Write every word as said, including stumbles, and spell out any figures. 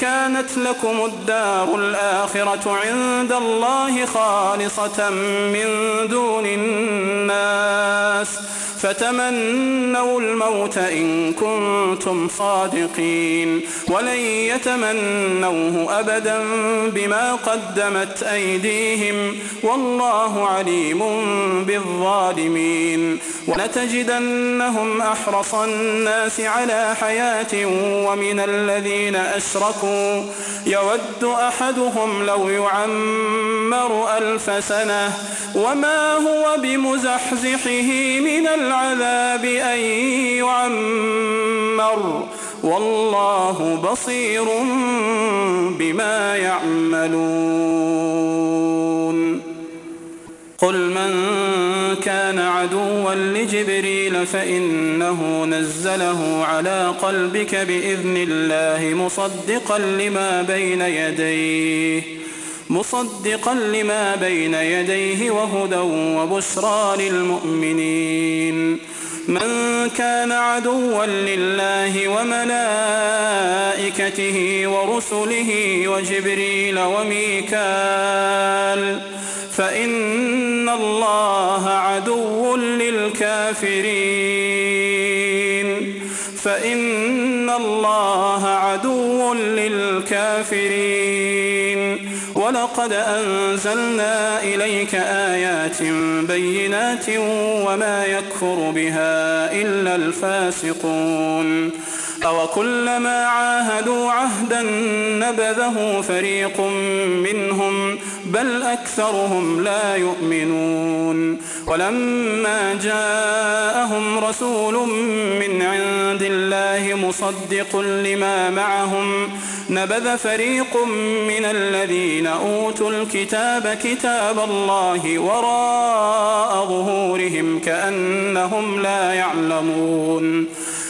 كانت لكم الدار الآخرة عند الله خالصة من دون الناس فتمنوا الموت إن كنتم صادقين ولن يتمنوه أبدا بما قدمت أيديهم والله عليم بالظالمين. ولتجدنهم أحرص الناس على حياة ومن الذين أشركوا يود أحدهم لو يعمر ألف سنة وما هو بمزحزحه من العذاب أن يعمر والله بصير بما يعملون. قل من كان عدوا لجبريل فإنه نزله على قلبك بإذن الله مصدقا لما بين يديه مصدقا لما بين يديه وهدى وبشرى للمؤمنين. من كان عدوا لله وملائكته ورسله وجبريل وميكال فإن الله عدو للكافرين فإن الله عدو للكافرين. ولقد أنزلنا إليك آيات بينات وما يكفر بها إلا الفاسقون. أوكلما عاهدوا عهدا نبذه فريق منهم بل أكثرهم لا يؤمنون. ولما جاءهم رسول من عند الله مصدق لما معهم نبذ فريق من الذين أوتوا الكتاب كتاب الله وراء ظهورهم كأنهم لا يعلمون.